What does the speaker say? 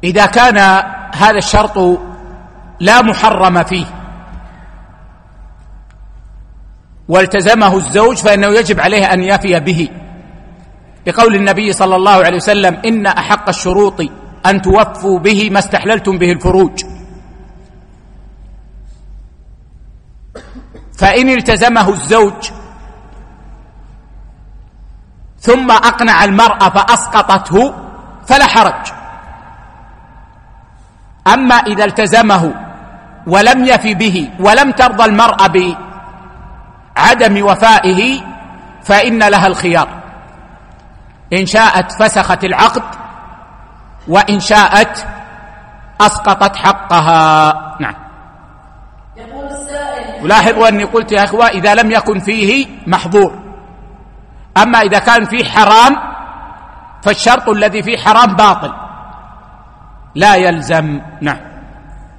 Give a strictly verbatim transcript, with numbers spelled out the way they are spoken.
إذا كان هذا الشرط لا محرم فيه والتزمه الزوج فإنه يجب عليه أن يفي به، بقول النبي صلى الله عليه وسلم: إن أحق الشروط أن توفوا به ما استحللتم به الفروج. فإن التزمه الزوج ثم أقنع المرأة فأسقطته فلا حرج. أما إذا التزمه ولم يفي به ولم ترضى المرأة بعدم وفائه فإن لها الخيار، إن شاءت فسخت العقد وإن شاءت أسقطت حقها. نعم. يقول السائل: ولاحظوا أني قلت يا أخوة إذا لم يكن فيه محظور، أما إذا كان فيه حرام فالشرط الذي فيه حرام باطل لا يلزم. نعم.